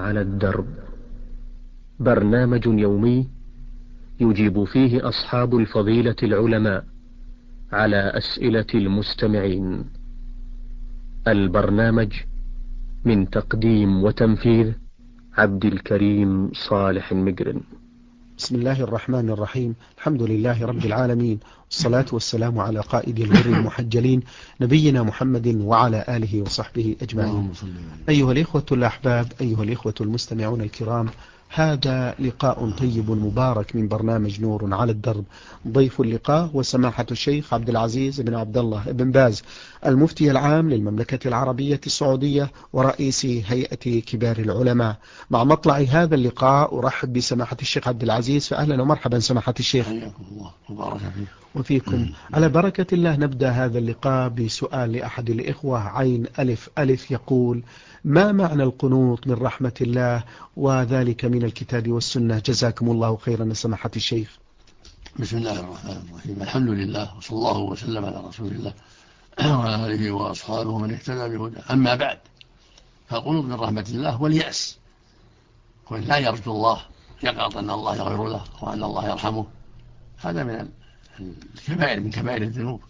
على الدرب، برنامج يومي يجيب فيه أصحاب الفضيلة العلماء على أسئلة المستمعين. البرنامج من تقديم وتنفيذ عبد الكريم صالح المقرن. بسم الله الرحمن الرحيم. الحمد لله رب العالمين، والصلاة والسلام على قائد الغر المحجلين نبينا محمد وعلى آله وصحبه أجمعين. أيها الإخوة الأحباب، أيها الإخوة المستمعون الكرام، هذا لقاء طيب مبارك من برنامج نور على الدرب. ضيف اللقاء وسماحة الشيخ عبد العزيز بن عبد الله بن باز، المفتي العام للمملكة العربية السعودية ورئيس هيئة كبار العلماء. مع مطلع هذا اللقاء أرحب بسماحة الشيخ عبد العزيز، فأهلا ومرحبا سماحة الشيخ. حياكم الله وبارك فيك. وفيكم. على بركة الله نبدأ هذا اللقاء بسؤال لأحد الإخوة عين ألف ألف، يقول: ما معنى القنوط من رحمة الله وذلك من الكتاب والسنة؟ جزاكم الله خيرا سماحة الشيخ. بسم الله الرحمن الرحيم، الحمد لله وصلى الله وسلم على رسول الله وعلى آله وأصحابه من اهتدى بهداه. أما بعد، فالقنوط من رحمة الله واليأس، وإن لا يرجو الله، يقعد أن الله يغفر له وأن الله يرحمه، هذا من الكبائر، من كبائر الذنوب.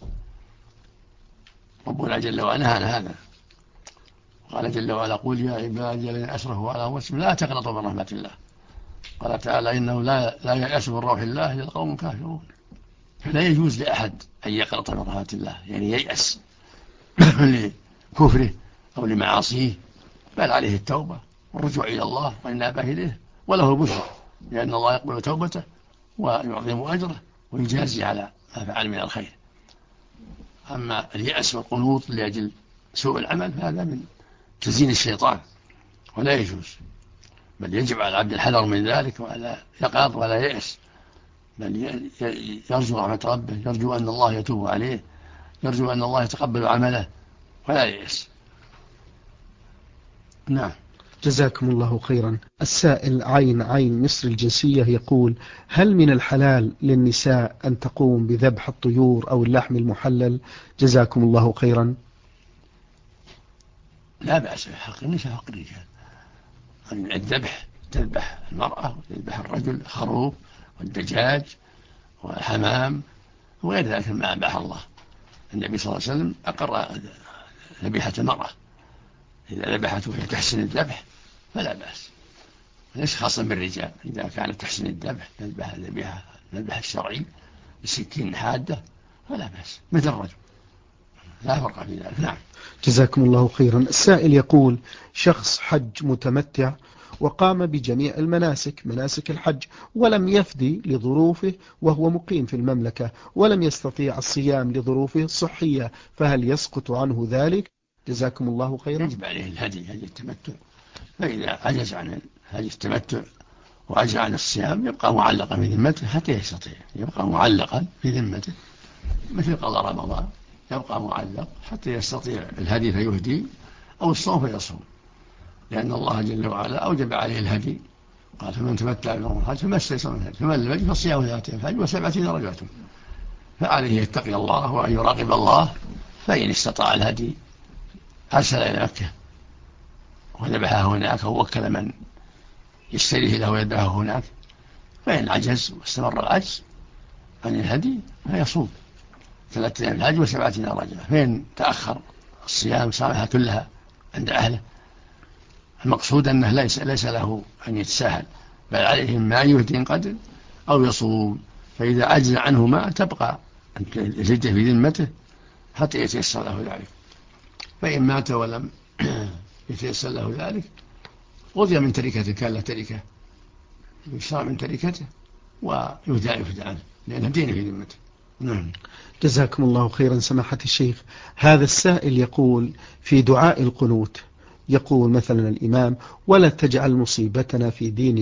ربنا جل وعلا نهى هذا، قال جل وعلا: قل يا عبادي الذين أسرفوا على أنفسهم لا تقنطوا من رحمة الله. قال تعالى: إنه لا ييأس من روح الله إلا القوم الكافرون. فلا يجوز لأحد أن يقنط من رحمة الله، يعني ييأس لكفره أو لمعاصيه، بل عليه التوبة والرجوع إلى الله وإن أباه إليه، وله بشر، لأن الله يقبل توبته ويعظم أجره ويجازي على ما فعل من الخير. أما اليأس والقنوط لأجل سوء العمل فهذا من تزيين الشيطان ولا يجوز، بل يجب على العبد الحذر من ذلك، ولا يقنط ولا ييأس، بل يرجو رحمة ربه، يرجو أن الله يتوب عليه، يرجو أن الله يتقبل عمله ولا ييأس. نعم. جزاكم الله خيرا. السائل عين مصر الجنسية يقول: هل من الحلال للنساء أن تقوم بذبح الطيور أو اللحم المحلل؟ جزاكم الله خيرا. لا بأس بحق النساء حق الرجال. الذبح تذبح المرأة وتذبح الرجل، الخروف والدجاج والحمام وغير ذلك مما أباح الله. النبي صلى الله عليه وسلم أقر ذبيحة المرأة، إذا ذبحته وهي تحسن الذبح فلا بأس، ليس خاصا بالرجال. إذا كانت تحسن الذبح تذبح الذبح الشرعي بسكين حادة فلا بأس، مثل الرجل، لا فرق في ذلك. نعم. جزاكم الله خيرا. السائل يقول: شخص حج متمتع وقام بجميع مناسك الحج، ولم يفدي لظروفه وهو مقيم في المملكة، ولم يستطيع الصيام لظروفه الصحية، فهل يسقط عنه ذلك؟ جزاكم الله خيرا. يجب عليه هدي التمتع، فإذا عجز عن هدي التمتع وعجز عن الصيام يبقى معلقا في ذمته حتى يستطيع، يبقى معلقا في ذمته مثل قضاء رمضان، يبقى معلق حتى يستطيع الهدي فيهدي، أو الصوم فيصوم، لأن الله جل وعلا أوجب عليه الهدي، قال: فمن تمتع بالعمرة الحج فما استيسر من الهدي، فمن لم يجد فصيام 30 أيام و7 درجات. فعليه يتقي الله وأن يراقب الله، فإن استطاع الهدي أرسل إلى مكة وذبحه هناك، أو وكل من يشتريه له ويذبحه هناك. فإن عجز واستمر العجز عن الهدي فيصوم 3 أيام الحج و7 درجات. فإن تأخر الصيام صامها كلها عند أهله. المقصود أنه ليس له أن يتساهل، بل عليه ما يهدي قدر أو يصوم، فإذا عجز عنه ما تبقى الهدية في ذمته حتى يتيسر له ذلك. فإن مات ولم يتيسر له ذلك قضي من تركته، كان له تركة يشرع من تركته ويهدى عنه، لأنه دين في ذمته. نعم. جزاكم الله خيرا سماحة الشيخ. هذا السائل يقول في دعاء القنوت، يقول مثلا الإمام: ولا تجعل مصيبتنا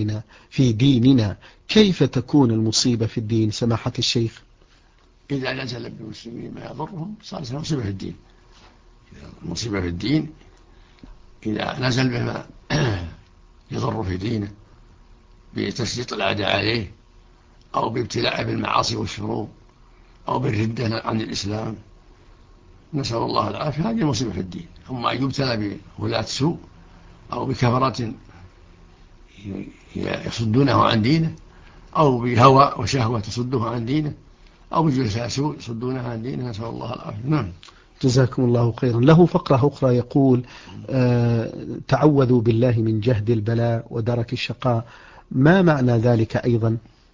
في ديننا. كيف تكون المصيبة في الدين سماحة الشيخ؟ إذا نزل بالمسلمين ما يضرهم صارت مصيبة في الدين. المصيبة في الدين إذا نزل بما يضر في دينه بتسليط الأعداء عليه، أو بابتلاء بالمعاصي والشرور، أو بالردة عن الإسلام، نسأل الله العافية، هذه مصيبة في الدين. أما أن يبتلى بولاة سوء أو بكفرات يصدونه عن دينه، أو بهوى وشهوة تصده عن دينه، أو بجلساء سوء يصدونه عن دينه، نسأل الله العافية. نعم. جزاكم الله خيرا. له فقرة أخرى يقول تعوذوا بالله من جهد البلاء ودرك الشقاء، ما معنى ذلك أيضا؟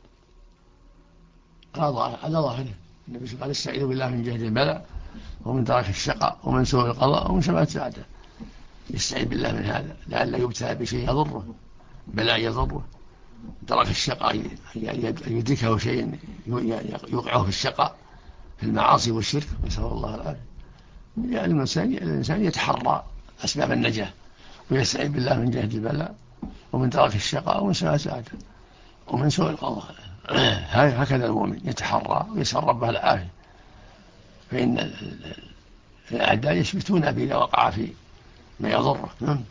على ظاهره النبي قال استعيذوا بالله من جهد البلاء ومن درك الشقاء ومن سوء القضاء ومن شماتة الأعداء. يستعيذ بالله من هذا لعل يبتلى بشيء يضره، بلاء يضره. درك الشقاء أن يدركه شيء يوقعه في الشقاء في المعاصي والشرك، نسأل الله العافية. يعني الإنسان يتحرى أسباب النجاة ويستعيذ بالله من جهد البلاء ومن درك الشقاء ومن شماتة الأعداء ومن سوء القضاء. هكذا المؤمن يتحرى ويسأل ربه العافية، فإن الأعداء يشبتون به إذا وقع في ما يضره،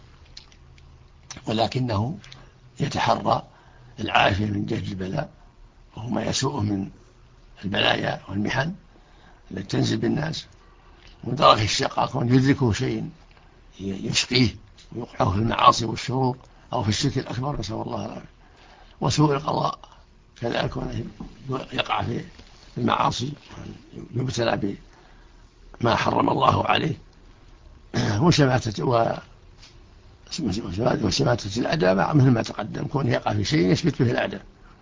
ولكنه يتحرى العافية من جهد البلاء وهو ما يسوءه من البلايا والمحن التي تنزل بالناس، ومن درك الشقاء كون يدركه شيء يشقيه ويوقعه في المعاصي والشرور أو في الشرك الأكبر، نسأل الله العافية. وسوء القضاء كذلك يقع في المعاصي يبتلى بما حرم الله عليه، وشماتة الأعداء مثل ما تقدم، كون يقع في شيء يثبت به الأعداء.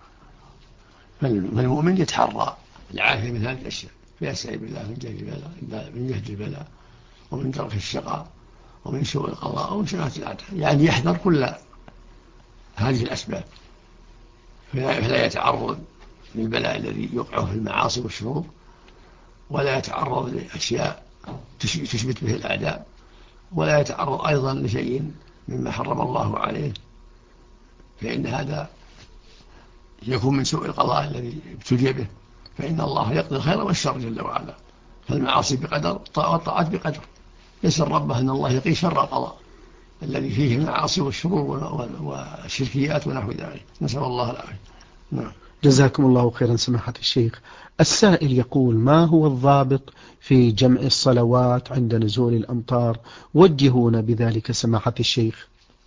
فالمؤمن يتحرى العافية من هذه الأشياء، فيستعيذ بالله من جهد البلاء ومن درك الشقاء ومن سوء القضاء ومن شماتة الأعداء، يعني يحذر كل هذه الأسباب، فلا يتعرض للبلاء الذي يوقعه في المعاصي والشرور، ولا يتعرض لأشياء تثبت به الأعداء، ولا يتعرض أيضا لشيء مما حرم الله عليه، فإن هذا يكون من سوء القضاء الذي ابتلي به، فإن الله يقضي الخير والشر جل وعلا، فالمعاصي بقدر والطاعات بقدر. يسأل ربه أن الله يقي شر القضاء الذي فيه المعاصي والشرور والشركيات ونحو ذلك، نسأل الله العافية. نعم. جزاكم الله خيرا سماحة الشيخ. السائل يقول ما هو الضابط في جمع الصلوات عند نزول الأمطار؟ وجهونا بذلك سماحة الشيخ.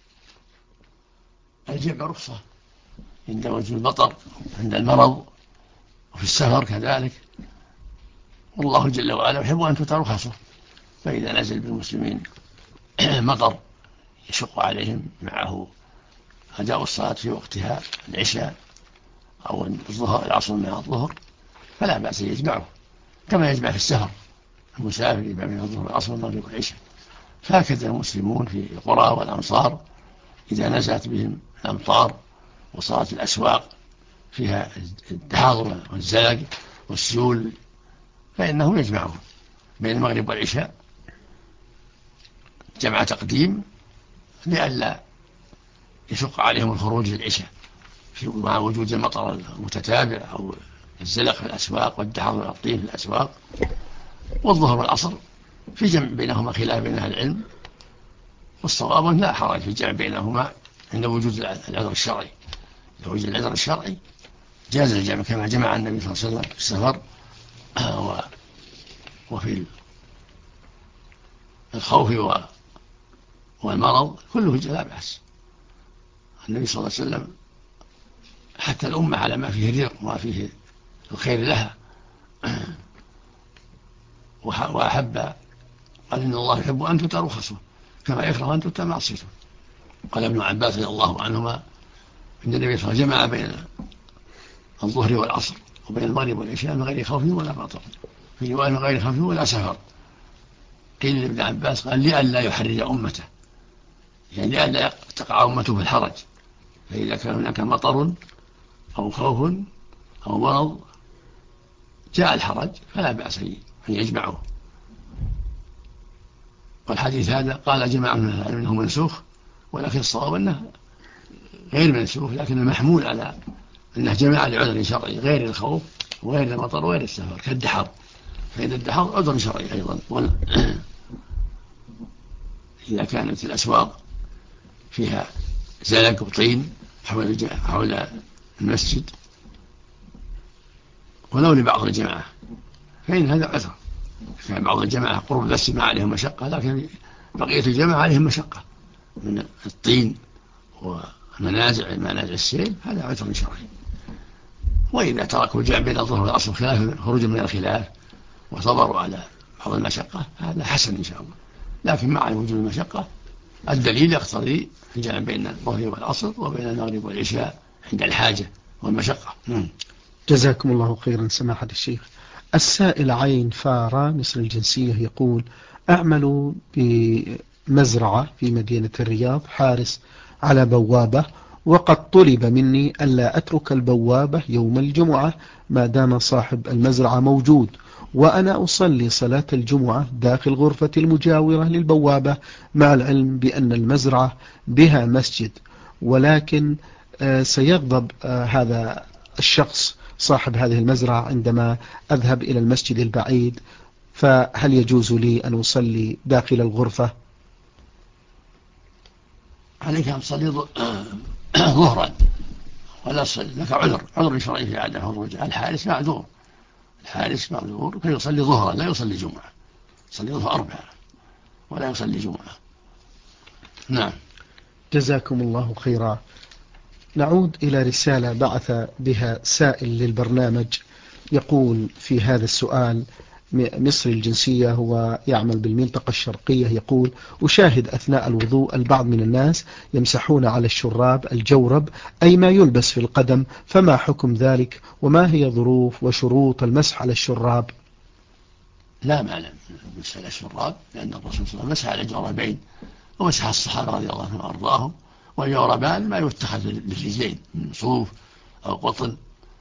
الجمع رخصة عند وجود المطر، عند المرض، وفي السفر كذلك، والله جل وعلا يحب أن تترخصه، فإذا نزل بالمسلمين مطر يشق عليهم معه أداء الصلاة في وقتها العشاء أو الظهر العصر مع الظهر، فلا بأس يجمعه كما يجمع في السفر، المسافر يجمع بين الظهر والعصر والمغرب والعشاء. فهكذا المسلمون في القرى والأمصار إذا نزلت بهم الأمطار وصارت الأسواق فيها الدحاض والزلق والسيول، فإنهم يجمعون بين المغرب والعشاء جمع تقديم لئلا يشق عليهم الخروج للعشاء مع وجود المطر المتتابع أو الزلق في الأسواق والدحاض والطين في الأسواق. والظهر والعصر في جمع بينهما خلاف بين أهل العلم، والصواب لا حرج في الجمع بينهما عند وجود العذر الشرعي. لو وجد العذر الشرعي جاز الجمع كما جمع النبي صلى الله عليه وسلم في السفر وفي الخوف والمرض كله لا بأس. النبي صلى الله عليه وسلم حتى الأمة على ما فيه الرزق وما فيه الخير لها، وأحب قال إن الله يحب أن تؤتى رخصه كما يكره أن تؤتى معصيته. قال ابن عباس رضي الله عنهما إن النبي صلى الله عليه وسلم جمع بين الظهر والعصر وبين المغرب والعشاء من غير خوف ولا مطر، في رواية من غير خوف ولا سفر. قيل لابن عباس قال لئلا يحرج أمته، يعني لئلا تقع أمته في الحرج، فإذا كان هناك مطر أو خوف أو مرض جاء الحرج فلا بأس أن يجمعه. والحديث هذا قال جماعة من العلم أنه منسوخ، ولكن الصواب أنه غير منسوخ، لكن محمول على أنه جمع لعذر شرعي غير الخوف وغير المطر وغير السفر كالدحر، فإن الدحر عذر شرعي أيضا. إذا كانت الأسواق فيها زلق وطين حول المسجد ولو لبعض الجماعة فإن هذا عذر. كان بعض الجماعة قرب المسجد ما عليهم مشقة، لكن بقية الجماعة عليهم مشقة من الطين منازع السيل هذا عذر شرعي. وإذا تركوا الجمع بين الظهر والعصر خلاف خروج من الخلاف وصبروا على بعض المشقة هذا حسن إن شاء الله. لكن مع وجود المشقة الدليل يقتضي الجمع بين الظهر والعصر وبين المغرب والعشاء عند الحاجة والمشقة. جزاكم الله خيرا سماحة الشيخ. السائل عين فارا مصر الجنسية يقول: أعمل بمزرعة في مدينة الرياض حارس على بوابة، وقد طلب مني ألا أترك البوابة يوم الجمعة ما دام صاحب المزرعة موجود، وأنا أصلي صلاة الجمعة داخل غرفة المجاورة للبوابة مع العلم بأن المزرعة بها مسجد، ولكن سيغضب هذا الشخص صاحب هذه المزرعة عندما أذهب إلى المسجد البعيد، فهل يجوز لي أن أصلي داخل الغرفة؟ عليك أن تصلي ظهرا ولا تصلي، لك عذر شرعي في عدم خروج. الحارس معذور، فيصلي ظهرا لا يصلي جمعة، يصلي ظهر 4 ولا يصلي جمعة. نعم. جزاكم الله خيرا. نعود إلى رسالة بعث بها سائل للبرنامج، يقول في هذا السؤال: مصري الجنسية، هو يعمل بالمنطقة الشرقية، يقول: أشاهد أثناء الوضوء البعض من الناس يمسحون على الشراب الجورب أي ما يلبس في القدم، فما حكم ذلك؟ وما هي ظروف وشروط المسح على الشراب؟ لا معنى مسح على الشراب، لأن الرسول صلى الله عليه وسلم مسح على الجوربين ومسح الصحابة رضي الله عنهم وأرضاهم. والجوربان ما يتخذ للرجلين من صوف أو قطن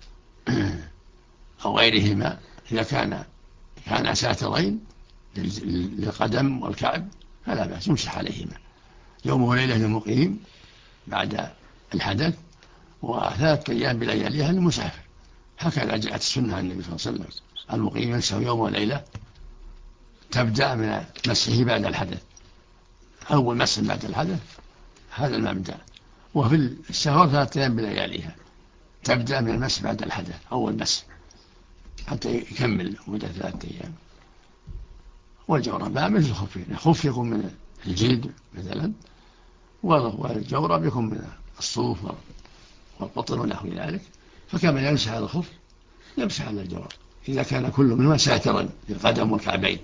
أو غيرهما، إذا كان ساترين للقدم والكعب فلا بأس يمسح عليهما يوم وليلة للمقيم بعد الحدث، و3 أيام بلياليها للمسافر. هكذا جاءت السنة عن النبي صلى الله عليه وسلم: المقيم يمسح يوم وليلة، تبدأ من مسحه بعد الحدث، أول مسح بعد الحدث هذا المبدأ. وفي السفر 3 أيام بلياليها، تبدأ من المسح بعد الحدث أول مسح حتى يكمل مدة 3 أيام. والجوربان مثل الخفين، الخف يكون من الجلد مثلا، والجورب يكون من الصوف والقطن ونحو ذلك، فكما يمسح على الخف يمسح على الجورب إذا كان كل منهما ساترا للقدم والكعبين.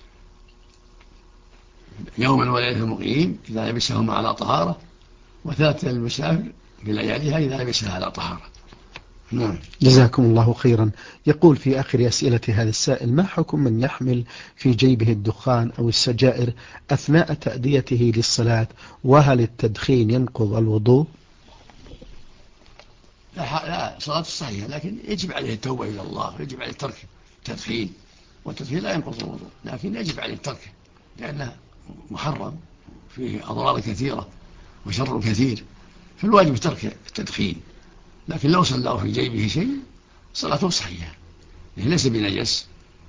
يوما وليلة المقيم إذا لبسهما على طهارة، و3 المسافر بلياليها إذا لبسها على طهارة. نعم. جزاكم الله خيرا. يقول في آخر أسئلة هذا السائل: ما حكم من يحمل في جيبه الدخان أو السجائر أثناء تأديته للصلاة؟ وهل التدخين ينقض الوضوء؟ لا، صلاة صحيحة، لكن يجب عليه التوبة إلى الله، ويجب عليه ترك التدخين، والتدخين لا ينقض الوضوء، لكن يجب عليه تركه لأنه محرم فيه أضرار كثيرة وشر كثير، فالواجب ترك التدخين. لكن لو صلى في جيبه شيء صلاته صحيحة، ليس بنجس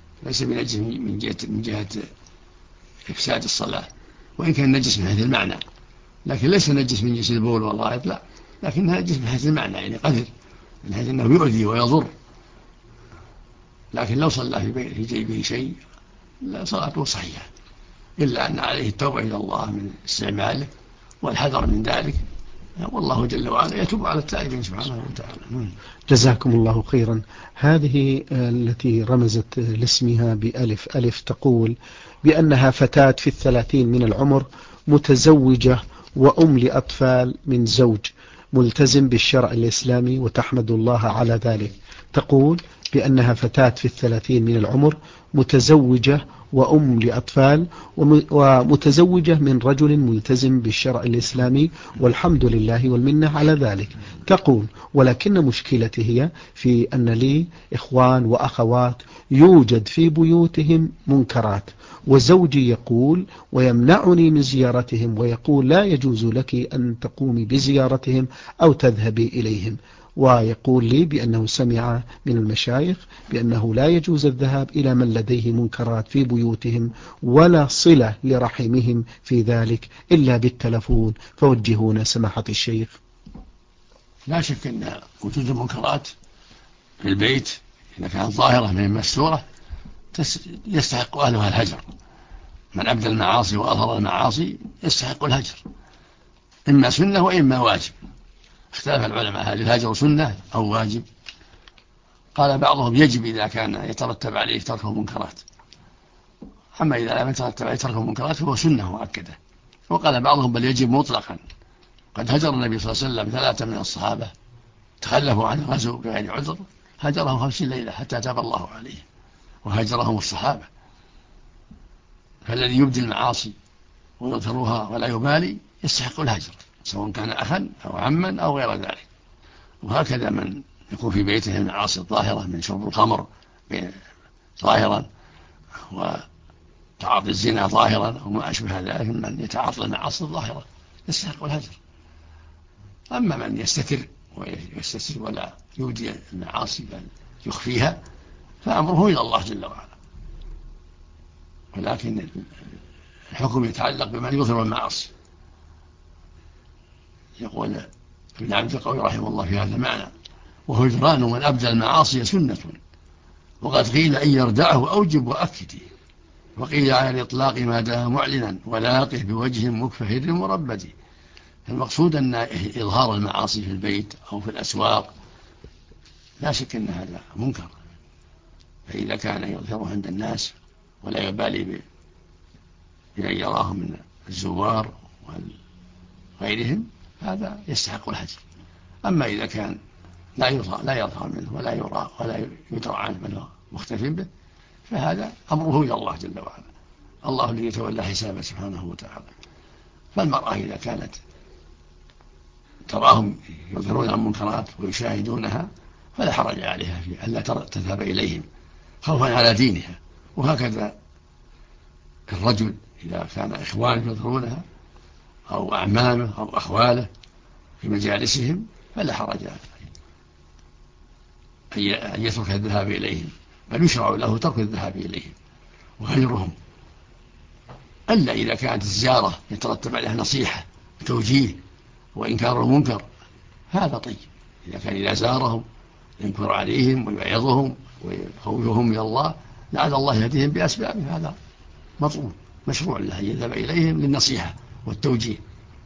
من جهة إفساد الصلاة، وإن كان نجس من حيث المعنى، لكن ليس نجس من جنس البول والغائط، لا، لكنها نجس من حيث المعنى، يعني قذر من حيث أنه يؤذي ويضر. لكن لو صلى في جيبه شيء لا، صلاته صحيحة، إلا أن عليه التوبة إلى الله من استعماله والحذر من ذلك، والله جل وعلا يتوب على التائبين سبحانه وتعالى. جزاكم الله خيرا. هذه التي رمزت لاسمها بألف ألف تقول بأنها فتاة في 30 من العمر، متزوجة وأم لأطفال من زوج ملتزم بالشرع الإسلامي وتحمد الله على ذلك. تقول بأنها فتاة في 30 من العمر، متزوجة وأم لأطفال، ومتزوجة من رجل ملتزم بالشرع الإسلامي والحمد لله والمنة على ذلك. تقول: ولكن مشكلتي هي في أن لي إخوان وأخوات يوجد في بيوتهم منكرات، وزوجي يقول ويمنعني من زيارتهم، ويقول لا يجوز لك أن تقومي بزيارتهم أو تذهبي إليهم، ويقول لي بأنه سمع من المشايخ بأنه لا يجوز الذهاب إلى من لديه منكرات في بيوتهم ولا صلة لرحمهم في ذلك إلا بالتلفون، فوجهونا سماحة الشيخ. لا شك أن وجود المنكرات في البيت إذا كانت ظاهرة من مستورة يستحق أهلها الهجر. من أبدى المعاصي وأظهر المعاصي يستحق الهجر، إما سنة وإما واجب، اختلف العلماء هل الهجر سنة أو واجب. قال بعضهم يجب إذا كان يترتب عليه ترك المنكرات، أما إذا لم يترتب عليه ترك المنكرات فهو سنة مؤكدة. وقال بعضهم بل يجب مطلقا. قد هجر النبي صلى الله عليه وسلم 3 من الصحابة تخلفوا عن الغزو بغير عذر، هجرهم 50 ليلة حتى تاب الله عليه، وهجرهم الصحابة. فالذي يبدي المعاصي ويظهرها ولا يبالي يستحق الهجر، سواء كان أخا أو عما أو غير ذلك. وهكذا من يكون في بيته المعاصي الظاهرة من شرب الخمر ظاهرا وتعاطي الزنا ظاهرا وما أشبه ذلك من يتعاطى المعاصي الظاهرة يستحق الهجر. أما من يستتر ولا يودي المعاصي بل يخفيها فأمره إلى الله جل وعلا. ولكن الحكم يتعلق بمن يظهر المعاصي. يقول ابن عبد القوي رحمه الله في هذا المعنى: وهجران من أبدى المعاصي سنة، وقد قيل إن يردعه أوجب وأكد، وقيل على الإطلاق ما دام معلنا ولاقه بوجه مكفهر مربد. المقصود أن إظهار المعاصي في البيت أو في الأسواق لا شك أن هذا منكر، فإذا كان يظهره عند الناس ولا يبالي بأن يراهم من الزوار وغيرهم هذا يستحق الهجر. أما إذا كان لا يظهر منه ولا يرى ولا يدرى عنه من هو مختف به فهذا أمره إلى الله جل وعلا، الله الذي يتولى حسابه سبحانه وتعالى. فالمرأة إذا كانت تراهم يظهرون المنكرات ويشاهدونها فلا حرج عليها في ألا تذهب إليهم خوفا على دينها. وهكذا الرجل إذا كان إخوانه يظهرونها أو أعمامه أو أخواله في مجالسهم فلا حرج أن يترك الذهاب إليهم، بل يشرع له ترك الذهاب إليهم وهجرهم، ألا إذا كانت الزيارة يترتب عليها نصيحة وتوجيه وإنكار المنكر هذا طيب. إذا زارهم ينكر عليهم ويعظهم ويخوفهم من الله لعل الله يهديهم بأسبابه، هذا مطلوب مشروع له يذهب إليهم للنصيحة والتوجيه.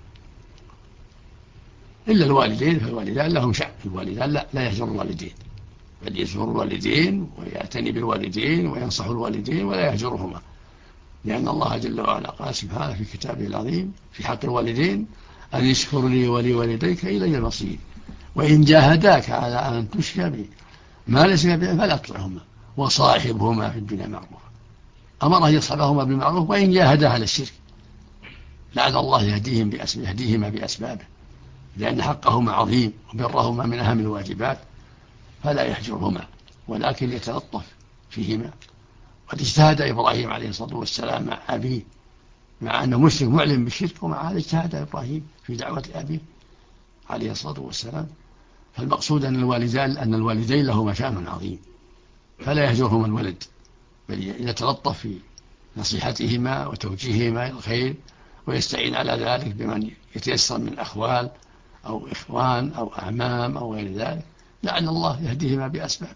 إلا الوالدين فالوالدان لهم شأن، الوالدان لا يهجر الوالدين بل يزور الوالدين ويعتني بالوالدين وينصح الوالدين ولا يهجرهما، لأن الله جل وعلا قال سبحانه في كتابه العظيم في حق الوالدين: أن يشكر لي ولوالديك إلي المصير وإن جاهداك على أن تشرك بي ما ليس بي فلا تطعهما وصاحبهما في الدنيا معروفا. أمر أن يصحبهما بالمعروف وإن جاهدا على الشرك، لعل الله يهديهما بأسبابه، لأن حقهما عظيم وبرهما من أهم الواجبات، فلا يهجرهما ولكن يتلطف فيهما. قد اجتهد إبراهيم عليه الصلاة والسلام مع أبيه مع أنه مشرك معلم بالشرك، ومع هذا اجتهد إبراهيم في دعوة أبيه عليه الصلاة والسلام. فالمقصود أن الوالدين لهما شأن عظيم فلا يهجرهما الولد، بل يتلطف في نصيحتهما وتوجيههما إلى الخير ويستعين على ذلك بمن يتيسر من أخوال أو إخوان أو أعمام أو غير ذلك، لعل الله يهديهما بأسباب.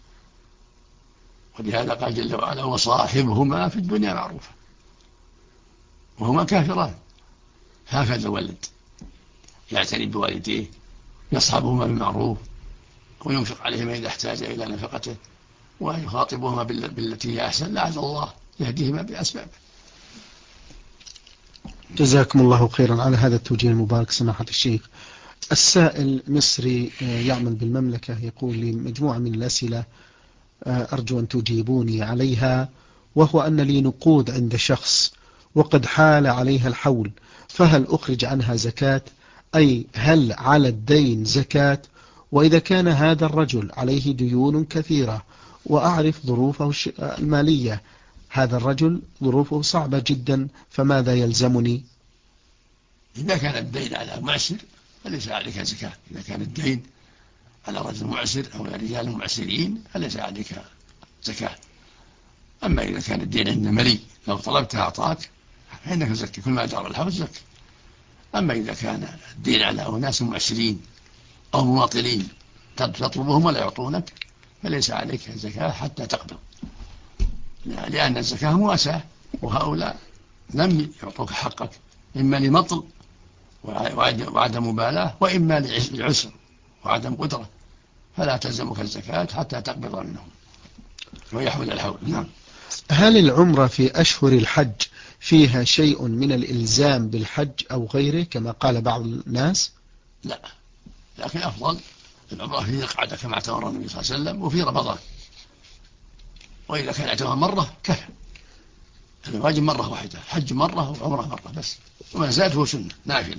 ولهذا قال جل وعلا: وصاحبهما في الدنيا معروفا، وهما كافران. هكذا الولد يعتني بوالديه يصحبهما بالمعروف وينفق عليهما إذا احتاج إلى نفقته ويخاطبهما بالتي هي أحسن، لعل الله يهديهما بأسباب. جزاكم الله خيرا على هذا التوجيه المبارك سماحة الشيخ. السائل مصري يعمل بالمملكة يقول لي مجموعة من الأسئلة أرجو أن تجيبوني عليها، وهو أن لي نقود عند شخص وقد حال عليها الحول، فهل أخرج عنها زكاة؟ أي هل على الدين زكاة؟ وإذا كان هذا الرجل عليه ديون كثيرة وأعرف ظروفه المالية، هذا الرجل ظروفه صعبة جدا، فماذا يلزمني؟ إذا كان الدين على معسر فليس عليك زكاة. إذا كان الدين على رجل معسر أو رجال معسرين فليس عليك زكاة. أما إذا كان الدين عند ملي لو طلبتها أعطاك فإنك زكي، كل ما جرى الحول زكي. أما إذا كان الدين على أناس معسرين أو مواطلين تطلبهم ولا يعطونك فليس عليك زكاة حتى تقبل، لأن الزكاة مواساة، وهؤلاء لم يعطوك حقك إما لمطل وعدم مبالاة، وإما لعسر وعدم قدرة، فلا تلزمك الزكاة حتى تقبض منهم ويحول الحول. نعم. هل العمرة في أشهر الحج فيها شيء من الإلزام بالحج أو غيره كما قال بعض الناس؟ لا، لكن أفضل العمرة في ذي القعدة كما اعتمر النبي صلى الله عليه وسلم وفي رمضان، وإذا كان اعتمر مرة كفى. الواجب مرة واحدة، حج مرة وعمرة مرة بس، وما زاد هو سنة نافلة.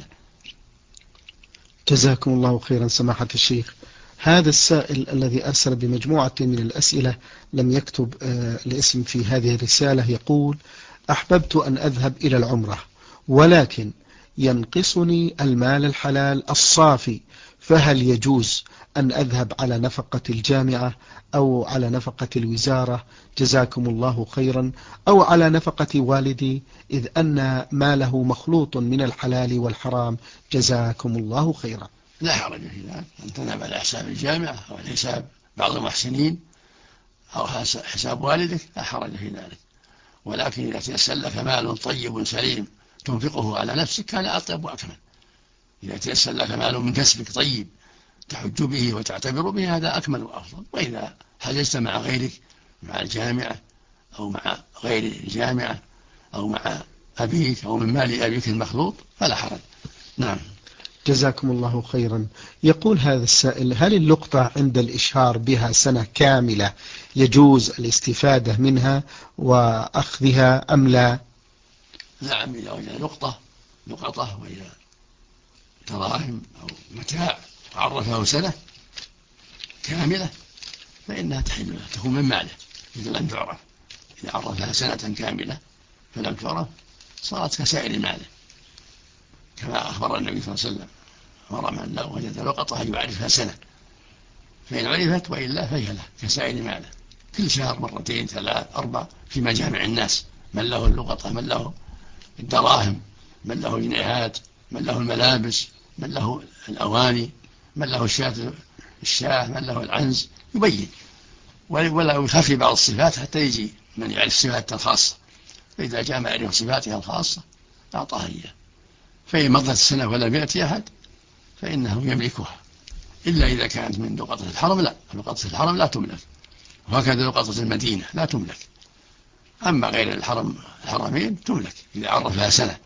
جزاكم الله خيرا سماحة الشيخ. هذا السائل الذي أرسل بمجموعة من الأسئلة لم يكتب الاسم في هذه الرسالة يقول: أحببت أن أذهب إلى العمرة ولكن ينقصني المال الحلال الصافي، فهل يجوز أن أذهب على نفقة الجامعة أو على نفقة الوزارة جزاكم الله خيرا، أو على نفقة والدي، إذ أن ماله مخلوط من الحلال والحرام جزاكم الله خيرا؟ لا حرج في ذلك، أن تذهب على حساب الجامعة أو على حساب بعض المحسنين أو حساب والدك، لا حرج في ذلك. ولكن إذا تيسر لك مال طيب سليم تنفقه على نفسك كان أطيب وأكمل. إذا تيسر لك مال من كسبك طيب تحج به وتعتبر به هذا أكمل وأفضل. وإذا حجزت مع غيرك، مع الجامعة أو مع غير الجامعة أو مع أبيك أو من مال أبيك المخلوط فلا حرج. نعم. جزاكم الله خيرا. يقول هذا السائل: هل اللقطة عند الإشهار بها سنة كاملة يجوز الاستفادة منها وأخذها أم لا؟ نعم، إذا وجد لقطة وإذا دراهم أو متاع عرفه سنة كاملة فإنها تحل له، تكون من ماله إذا لم تعرف. إذا عرفها سنة كاملة فلم تعرف صارت كسائر ماله، كما أخبر النبي صلى الله عليه وسلم: أمر من لو وجد لقطة يعرفها سنة، فإن عرفت وإلا فهي له كسائر ماله، كل شهر مرتين 3 4 في مجامع الناس، من له اللقطة، من له الدراهم، من له الجنيهات، من له الملابس، من له الأواني، من له الشاه، من له العنز، يبين ولا يخفي بعض الصفات حتى يجي من يعرف صفاتها الخاصة، فإذا جاء ما يعرف صفاتها الخاصة أعطاها إياه. فإن مضت السنة ولم يأتي أحد فإنه يملكها، إلا إذا كانت من لقطة الحرم، لا، لقطة الحرم لا تملك، وهكذا لقطة المدينة لا تملك. أما غير الحرمين تملك إذا عرفها سنة.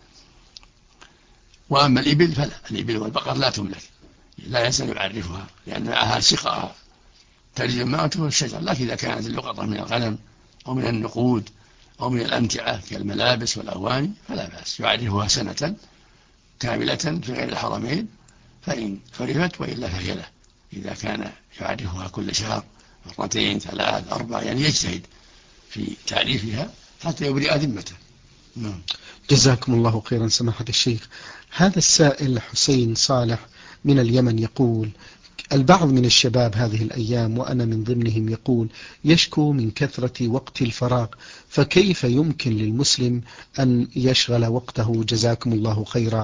وأما الإبل فلا، الإبل والبقر لا تملك، لا يزال يعرفها لأن معها سقاء تلج الماء وتكون الشجر. لكن إذا كانت اللقطة من الغنم أو من النقود أو من الأمتعة كالملابس والأواني فلا بأس، يعرفها سنة كاملة في غير الحرمين، فإن عرفت وإلا فهي له. إذا كان يعرفها كل شهر 2 3 4 يعني يجتهد في تعريفها حتى يبرئ ذمته. جزاكم الله خيرا سماحة الشيخ. هذا السائل حسين صالح من اليمن يقول: البعض من الشباب هذه الأيام وأنا من ضمنهم يقول يشكو من كثرة وقت الفراغ، فكيف يمكن للمسلم أن يشغل وقته جزاكم الله خيرا؟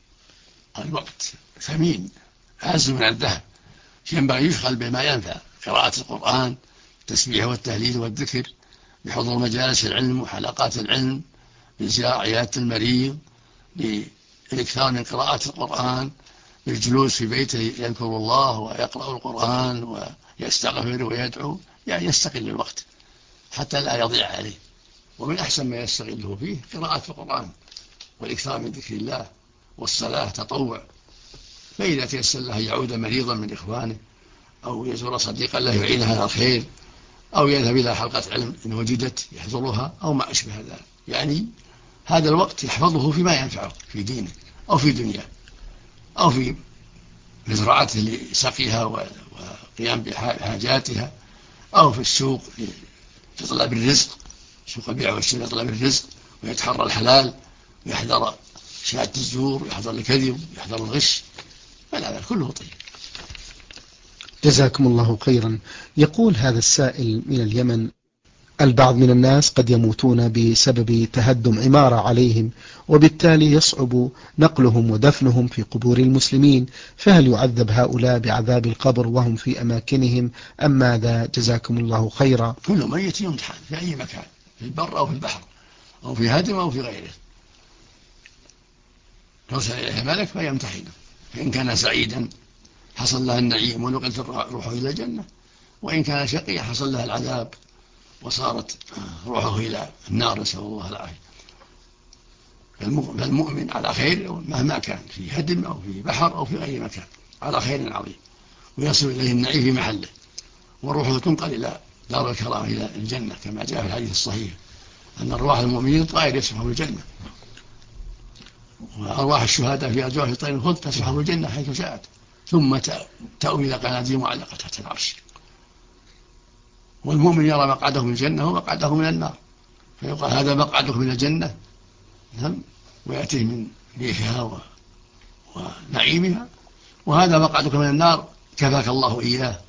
الوقت ثمين أعز من الذهب، ينبغي يشغل بما ينفع: قراءة القرآن، التسبيح والتهليل والذكر، بحضور مجالس العلم وحلقات العلم، بزيارة عيادة المريض، بالإكثار من قراءة القرآن، بالجلوس في بيته يذكر الله ويقرأ القرآن ويستغفر ويدعو، يعني يستقل الوقت حتى لا يضيع عليه. ومن أحسن ما يستغله فيه قراءة القرآن والإكثار من ذكر الله والصلاة تطوع. فإذا تيسر له يعود مريضا من إخوانه أو يزور صديقا له يعينه على الخير أو يذهب إلى حلقة علم إن وجدت يحضرها أو ما أشبه ذلك، يعني هذا الوقت يحفظه فيما ينفعه في دينه أو في دنياه أو في مزرعته لسقيها وقيام بحاجاتها أو في السوق في طلب الرزق، سوق البيع والشراء طلب الرزق، ويتحرى الحلال ويحذر شهادة الزور ويحذر الكذب ويحذر الغش، فلا كله طيب. جزاكم الله خيرا. يقول هذا السائل من اليمن: البعض من الناس قد يموتون بسبب تهدم عمارة عليهم، وبالتالي يصعب نقلهم ودفنهم في قبور المسلمين، فهل يعذب هؤلاء بعذاب القبر وهم في أماكنهم أم ماذا جزاكم الله خيرا؟ كل ميت يمتحن في أي مكان، في البر أو في البحر أو في هدم أو في غيره، يرسل إليه ملك فيمتحنه، فإن كان سعيدا حصل له النعيم ونقلت روحه إلى الجنة، وإن كان شقيا حصل له العذاب وصارت روحه إلى النار، نسأل الله العافية. فالمؤمن على خير مهما كان، في هدم أو في بحر أو في أي مكان، على خير عظيم، ويصل إليه النعيم في محله، وروحه تنقل إلى دار الكرامة إلى الجنة، كما جاء في الحديث الصحيح أن أرواح المؤمنين طائر يسبح في الجنة، وأرواح الشهداء في أجواف طير الخلد تسبح في الجنة حيث شاءت، ثم تأوي إلى قناديل معلقة تحت العرش. والمؤمن يرى مقعده من الجنة ومقعده من النار، فيقال هذا مقعدك من الجنة، ويأتيه من ريحها ونعيمها، وهذا مقعدك من النار كفاك الله إياه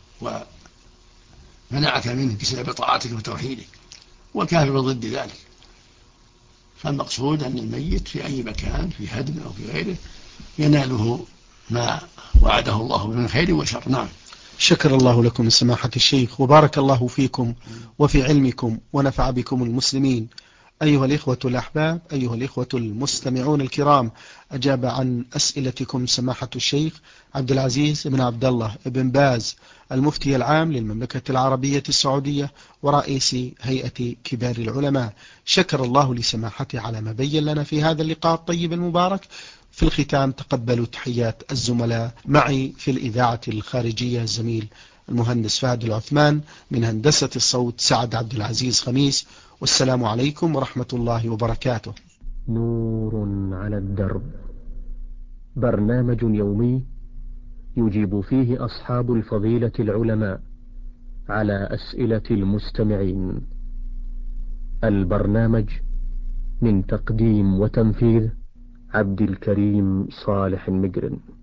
ومنعك منه بسبب طاعتك وتوحيدك، والكافر ضد ذلك. فالمقصود أن الميت في أي مكان، في هدم أو في غيره، يناله ما وعده الله من خير وشر. نعم. شكر الله لكم سماحة الشيخ، وبارك الله فيكم وفي علمكم، ونفع بكم المسلمين. أيها الإخوة الأحباب، أيها الإخوة المستمعون الكرام، أجاب عن أسئلتكم سماحة الشيخ عبد العزيز بن عبد الله بن باز، المفتي العام للمملكة العربية السعودية ورئيس هيئة كبار العلماء. شكر الله لسماحته على ما بين لنا في هذا اللقاء الطيب المبارك. في الختام تقبلوا تحيات الزملاء معي في الإذاعة الخارجية، الزميل المهندس فهد العثمان، من هندسة الصوت سعد عبد العزيز خميس، والسلام عليكم ورحمة الله وبركاته. نور على الدرب، برنامج يومي يجيب فيه أصحاب الفضيلة العلماء على أسئلة المستمعين. البرنامج من تقديم وتنفيذ عبد الكريم صالح المجرن.